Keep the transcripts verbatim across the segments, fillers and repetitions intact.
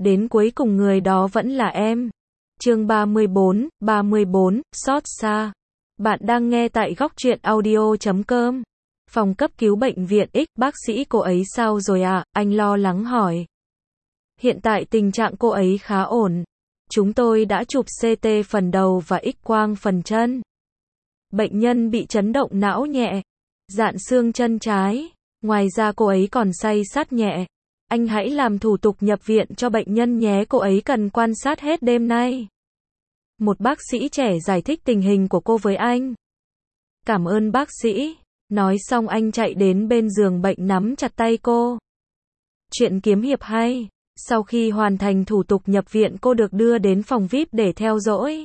đến cuối cùng người đó vẫn là em. Chương ba mươi bốn, ba mươi bốn, xót xa. Bạn đang nghe tại góc truyện audio chấm com. Phòng cấp cứu bệnh viện X, bác sĩ cô ấy sao rồi ạ? À? Anh lo lắng hỏi. Hiện tại tình trạng cô ấy khá ổn. Chúng tôi đã chụp xê tê phần đầu và X-quang phần chân. Bệnh nhân bị chấn động não nhẹ, dạn xương chân trái. Ngoài ra cô ấy còn say sát nhẹ. Anh hãy làm thủ tục nhập viện cho bệnh nhân nhé, cô ấy cần quan sát hết đêm nay. Một bác sĩ trẻ giải thích tình hình của cô với anh. Cảm ơn bác sĩ. Nói xong anh chạy đến bên giường bệnh nắm chặt tay cô. Chuyện kiếm hiệp hay. Sau khi hoàn thành thủ tục nhập viện, cô được đưa đến phòng vi ai pi để theo dõi.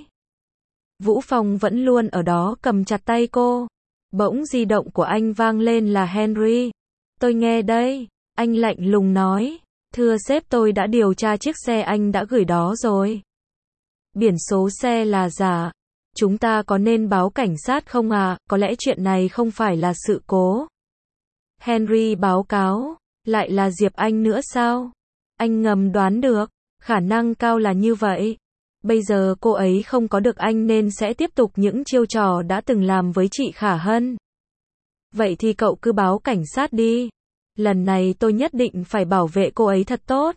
Vũ Phong vẫn luôn ở đó cầm chặt tay cô. Bỗng di động của anh vang lên là Henry. Tôi nghe đây. Anh lạnh lùng nói. Thưa sếp, tôi đã điều tra chiếc xe anh đã gửi đó rồi. Biển số xe là giả. Chúng ta có nên báo cảnh sát không à? Có lẽ chuyện này không phải là sự cố. Henry báo cáo. Lại là Diệp Anh nữa sao? Anh ngầm đoán được. Khả năng cao là như vậy. Bây giờ cô ấy không có được anh nên sẽ tiếp tục những chiêu trò đã từng làm với chị Khả Hân. Vậy thì cậu cứ báo cảnh sát đi. Lần này tôi nhất định phải bảo vệ cô ấy thật tốt.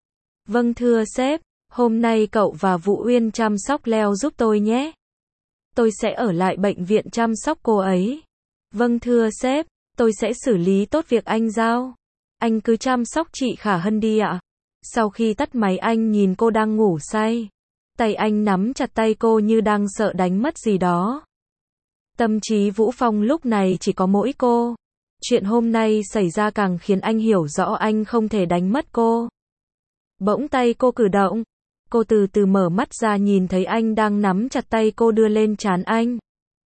Vâng thưa sếp, hôm nay cậu và Vũ Uyên chăm sóc Leo giúp tôi nhé. Tôi sẽ ở lại bệnh viện chăm sóc cô ấy. Vâng thưa sếp, tôi sẽ xử lý tốt việc anh giao. Anh cứ chăm sóc chị Khả Hân đi ạ. Sau khi tắt máy anh nhìn cô đang ngủ say. Tay anh nắm chặt tay cô như đang sợ đánh mất gì đó. Tâm trí Vũ Phong lúc này chỉ có mỗi cô. Chuyện hôm nay xảy ra càng khiến anh hiểu rõ anh không thể đánh mất cô. Bỗng tay cô cử động. Cô từ từ mở mắt ra, nhìn thấy anh đang nắm chặt tay cô đưa lên trán anh.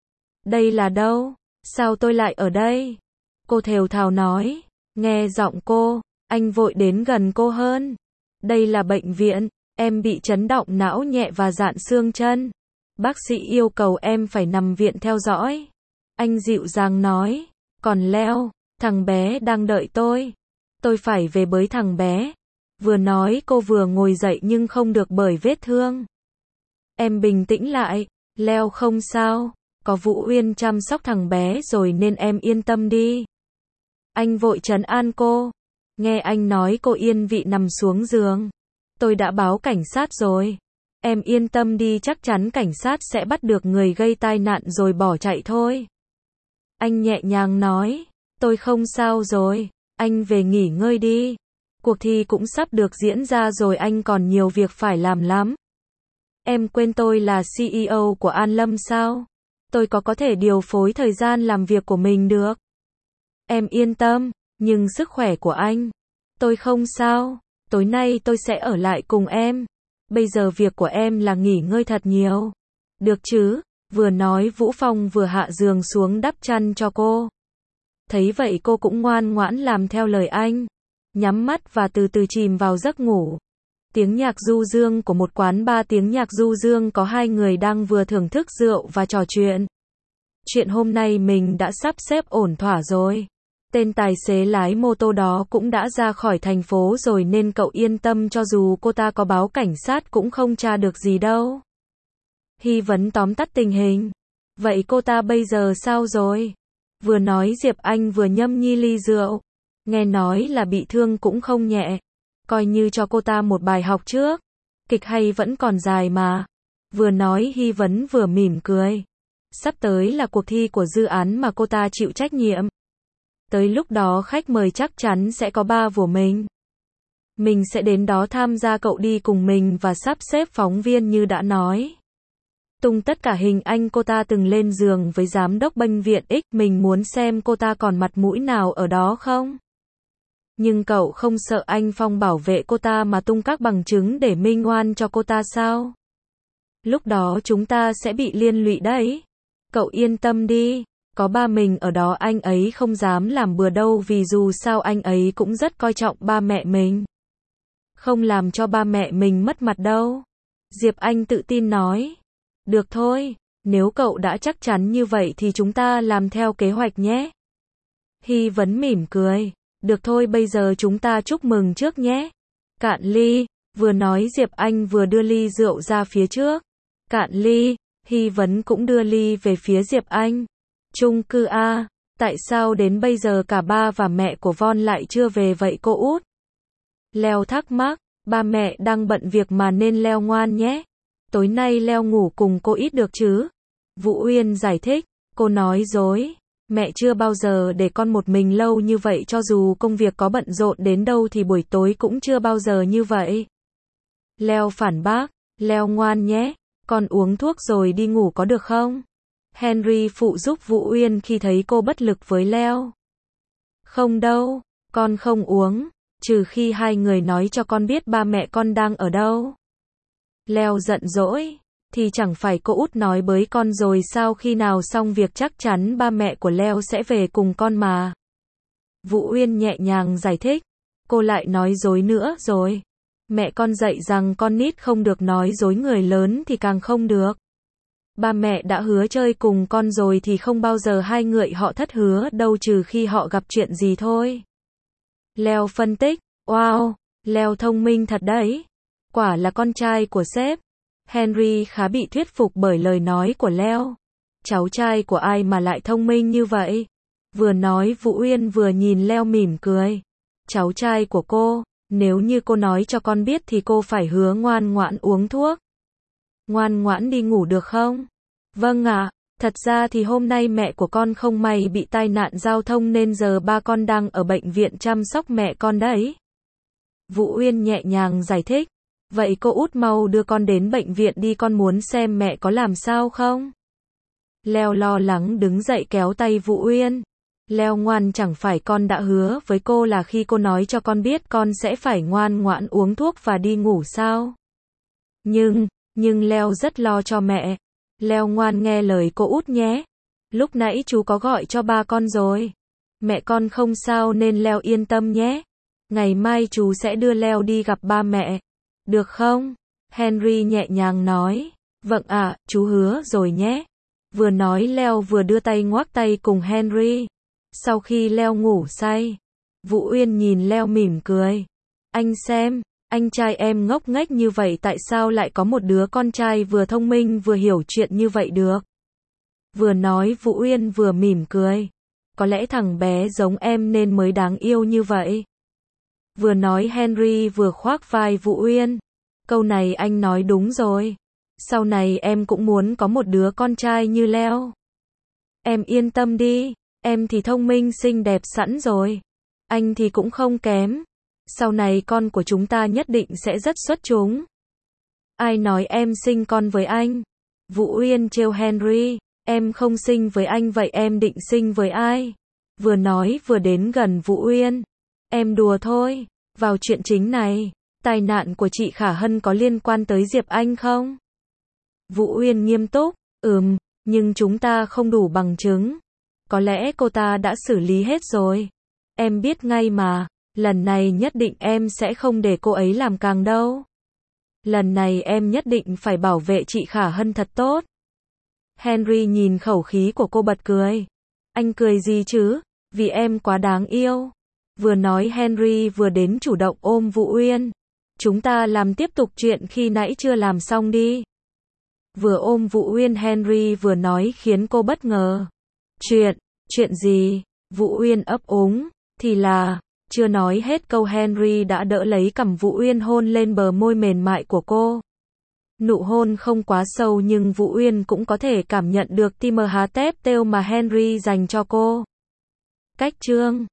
Đây là đâu? Sao tôi lại ở đây? Cô thều thào nói. Nghe giọng cô, anh vội đến gần cô hơn. Đây là bệnh viện, em bị chấn động não nhẹ và dạn xương chân. Bác sĩ yêu cầu em phải nằm viện theo dõi. Anh dịu dàng nói. Còn Leo, thằng bé đang đợi tôi. Tôi phải về bới thằng bé. Vừa nói cô vừa ngồi dậy nhưng không được bởi vết thương. Em bình tĩnh lại, Leo không sao. Có Vũ Uyên chăm sóc thằng bé rồi nên em yên tâm đi. Anh vội trấn an cô. Nghe anh nói cô yên vị nằm xuống giường. Tôi đã báo cảnh sát rồi. Em yên tâm đi, chắc chắn cảnh sát sẽ bắt được người gây tai nạn rồi bỏ chạy thôi. Anh nhẹ nhàng nói. Tôi không sao rồi. Anh về nghỉ ngơi đi. Cuộc thi cũng sắp được diễn ra rồi, anh còn nhiều việc phải làm lắm. Em quên tôi là xê e ô của An Lâm sao? Tôi có có thể điều phối thời gian làm việc của mình được. Em yên tâm, nhưng sức khỏe của anh. Tôi không sao. Tối nay tôi sẽ ở lại cùng em. Bây giờ việc của em là nghỉ ngơi thật nhiều. Được chứ? Vừa nói Vũ Phong vừa hạ giường xuống đắp chăn cho cô. Thấy vậy cô cũng ngoan ngoãn làm theo lời anh. Nhắm mắt và từ từ chìm vào giấc ngủ. Tiếng nhạc du dương của một quán bar, tiếng nhạc du dương có hai người đang vừa thưởng thức rượu và trò chuyện. Chuyện hôm nay mình đã sắp xếp ổn thỏa rồi. Tên tài xế lái mô tô đó cũng đã ra khỏi thành phố rồi nên cậu yên tâm, cho dù cô ta có báo cảnh sát cũng không tra được gì đâu. Hy vấn tóm tắt tình hình. Vậy cô ta bây giờ sao rồi? Vừa nói Diệp Anh vừa nhâm nhi ly rượu. Nghe nói là bị thương cũng không nhẹ. Coi như cho cô ta một bài học trước. Kịch hay vẫn còn dài mà. Vừa nói Hy vấn vừa mỉm cười. Sắp tới là cuộc thi của dự án mà cô ta chịu trách nhiệm. Tới lúc đó khách mời chắc chắn sẽ có ba của mình. Mình sẽ đến đó tham gia, cậu đi cùng mình và sắp xếp phóng viên như đã nói. Tung tất cả hình ảnh cô ta từng lên giường với giám đốc bệnh viện X, mình muốn xem cô ta còn mặt mũi nào ở đó không? Nhưng cậu không sợ anh Phong bảo vệ cô ta mà tung các bằng chứng để minh oan cho cô ta sao? Lúc đó chúng ta sẽ bị liên lụy đấy. Cậu yên tâm đi, có ba mình ở đó anh ấy không dám làm bừa đâu, vì dù sao anh ấy cũng rất coi trọng ba mẹ mình. Không làm cho ba mẹ mình mất mặt đâu. Diệp Anh tự tin nói. Được thôi, nếu cậu đã chắc chắn như vậy thì chúng ta làm theo kế hoạch nhé. Hy vấn mỉm cười. Được thôi, bây giờ chúng ta chúc mừng trước nhé. Cạn ly. Vừa nói Diệp Anh vừa đưa ly rượu ra phía trước. Cạn ly, Hy Vấn cũng đưa ly về phía Diệp Anh. Chung cư A, tại sao đến bây giờ cả ba và mẹ của Von lại chưa về vậy cô út? Leo thắc mắc, ba mẹ đang bận việc mà nên Leo ngoan nhé. Tối nay Leo ngủ cùng cô ít được chứ? Vũ Uyên giải thích, cô nói dối. Mẹ chưa bao giờ để con một mình lâu như vậy, cho dù công việc có bận rộn đến đâu thì buổi tối cũng chưa bao giờ như vậy. Leo phản bác, Leo ngoan nhé, con uống thuốc rồi đi ngủ có được không? Henry phụ giúp Vũ Uyên khi thấy cô bất lực với Leo. Không đâu, con không uống, trừ khi hai người nói cho con biết ba mẹ con đang ở đâu. Leo giận dỗi, thì chẳng phải cô út nói với con rồi sao, khi nào xong việc chắc chắn ba mẹ của Leo sẽ về cùng con mà. Vũ Uyên nhẹ nhàng giải thích, cô lại nói dối nữa rồi. Mẹ con dạy rằng con nít không được nói dối, người lớn thì càng không được. Ba mẹ đã hứa chơi cùng con rồi thì không bao giờ hai người họ thất hứa đâu, trừ khi họ gặp chuyện gì thôi. Leo phân tích, wow, Leo thông minh thật đấy. Quả là con trai của sếp. Henry khá bị thuyết phục bởi lời nói của Leo. Cháu trai của ai mà lại thông minh như vậy? Vừa nói Vũ Uyên vừa nhìn Leo mỉm cười. Cháu trai của cô, nếu như cô nói cho con biết thì cô phải hứa ngoan ngoãn uống thuốc. Ngoan ngoãn đi ngủ được không? Vâng ạ, thật ra thì hôm nay mẹ của con không may bị tai nạn giao thông nên giờ ba con đang ở bệnh viện chăm sóc mẹ con đấy. Vũ Uyên nhẹ nhàng giải thích. Vậy cô út mau đưa con đến bệnh viện đi, con muốn xem mẹ có làm sao không? Leo lo lắng đứng dậy kéo tay Vũ Uyên. Leo ngoan, chẳng phải con đã hứa với cô là khi cô nói cho con biết con sẽ phải ngoan ngoãn uống thuốc và đi ngủ sao? Nhưng, nhưng Leo rất lo cho mẹ. Leo ngoan nghe lời cô út nhé. Lúc nãy chú có gọi cho ba con rồi. Mẹ con không sao nên Leo yên tâm nhé. Ngày mai chú sẽ đưa Leo đi gặp ba mẹ. Được không? Henry nhẹ nhàng nói. Vâng ạ, à, chú hứa rồi nhé. Vừa nói Leo vừa đưa tay ngoắc tay cùng Henry. Sau khi Leo ngủ say, Vũ Uyên nhìn Leo mỉm cười. Anh xem, anh trai em ngốc nghếch như vậy tại sao lại có một đứa con trai vừa thông minh vừa hiểu chuyện như vậy được? Vừa nói Vũ Uyên vừa mỉm cười. Có lẽ thằng bé giống em nên mới đáng yêu như vậy. Vừa nói Henry vừa khoác vai Vũ Uyên. Câu này anh nói đúng rồi. Sau này em cũng muốn có một đứa con trai như Leo. Em yên tâm đi, em thì thông minh xinh đẹp sẵn rồi. Anh thì cũng không kém. Sau này con của chúng ta nhất định sẽ rất xuất chúng. Ai nói em sinh con với anh? Vũ Uyên trêu Henry. Em không sinh với anh vậy em định sinh với ai? Vừa nói vừa đến gần Vũ Uyên. Em đùa thôi. Vào chuyện chính này, tai nạn của chị Khả Hân có liên quan tới Diệp Anh không? Vũ Uyên nghiêm túc, ừm, nhưng chúng ta không đủ bằng chứng. Có lẽ cô ta đã xử lý hết rồi. Em biết ngay mà, lần này nhất định em sẽ không để cô ấy làm càng đâu. Lần này em nhất định phải bảo vệ chị Khả Hân thật tốt. Henry nhìn khẩu khí của cô bật cười. Anh cười gì chứ? Vì em quá đáng yêu. Vừa nói Henry vừa đến chủ động ôm Vũ Uyên. Chúng ta làm tiếp tục chuyện khi nãy chưa làm xong đi. Vừa ôm Vũ Uyên Henry vừa nói khiến cô bất ngờ. Chuyện, chuyện gì? Vũ Uyên ấp úng, thì là, chưa nói hết câu Henry đã đỡ lấy cằm Vũ Uyên hôn lên bờ môi mềm mại của cô. Nụ hôn không quá sâu nhưng Vũ Uyên cũng có thể cảm nhận được tim há tép têu mà Henry dành cho cô. Cách chương